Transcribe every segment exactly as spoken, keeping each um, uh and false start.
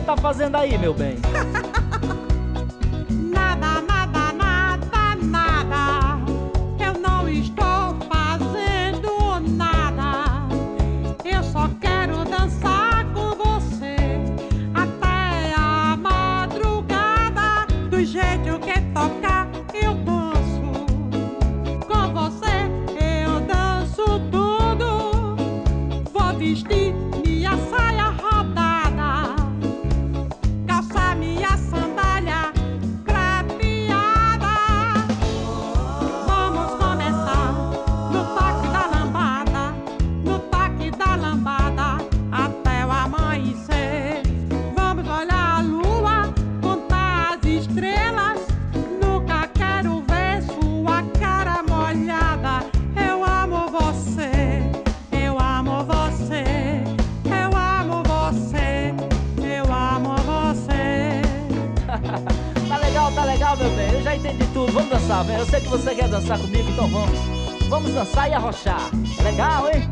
tá fazendo aí, meu bem? Nada, nada, nada, nada. Eu não estou fazendo nada. Eu só quero dançar com você até a madrugada. Do jeito que tocar, eu danço. Com você eu danço tudo. Vou vestir minha saia rodada, calçar minha sandália prateada. Vamos começar no toque da lambada, no toque da lambada, até o amanhecer. Vamos olhar a lua, contar as estrelas. Nunca quero ver sua cara molhada. Eu amo você, eu amo você, eu amo você, eu amo você. Tá legal, tá legal, meu bem. Eu já entendi tudo. Vamos dançar, velho. Eu sei que você quer dançar comigo, então vamos. Vamos dançar e arrochar. Legal, hein?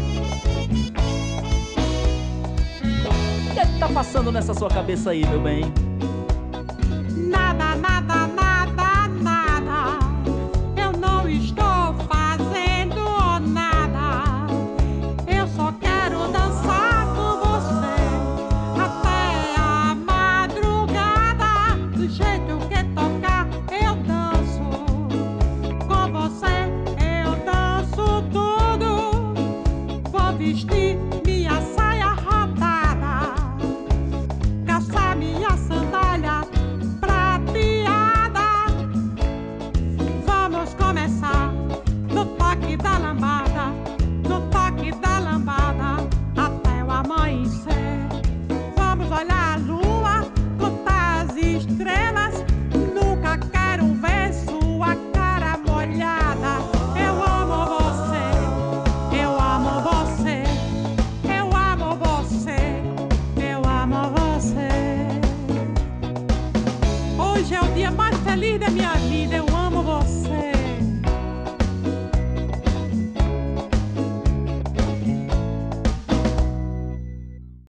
O que é que tá passando nessa sua cabeça aí, meu bem? Nada, nada, nada, nada. Eu não estou fazendo nada. Eu só quero dançar com você até a madrugada. Do jeito que tocar, eu danço. Com você eu danço tudo. Vou vestir minha saia rodada, calçar minha sandália prateada. Vamos começar no toque da lambada, no toque da lambada, até o amanhecer. Vamos olhar a lua, contar as estrelas. Nunca quero ver sua cara molhada. Eu amo você, eu amo você, eu amo você, eu amo você. Hoje é o dia mais